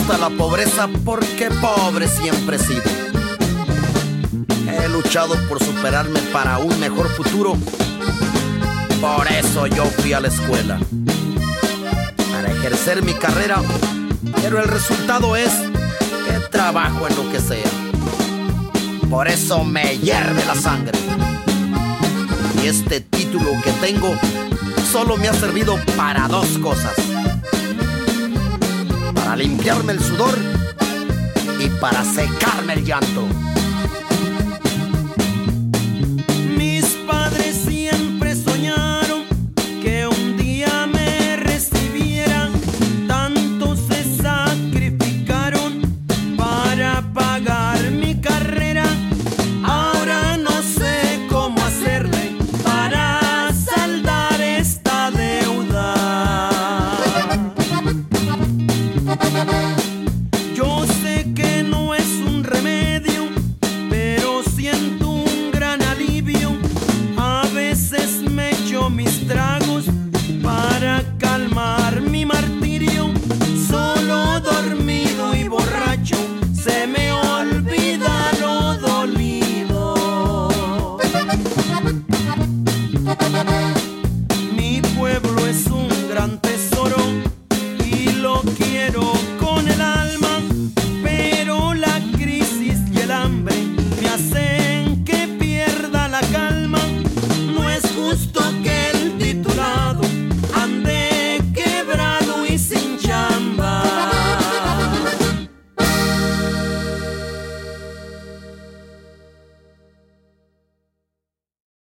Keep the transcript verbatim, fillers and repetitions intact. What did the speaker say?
gusta la pobreza porque pobre siempre he sido. He luchado por superarme para un mejor futuro. Por eso yo fui a la escuela, para ejercer mi carrera, pero el resultado es que trabajo en lo que sea. Por eso me hierve la sangre. Y este título que tengo solo me ha servido para dos cosas: para limpiarme el sudor y para secarme el llanto. Mis padres siempre soñaron que un día me recibieran. Tanto se sacrificaron para pagar mi carrera. Ahora no sé cómo hacerle para saldar esta deuda. Yo sé que no es un remedio, pero siento un gran alivio. A veces me echo mis tragos para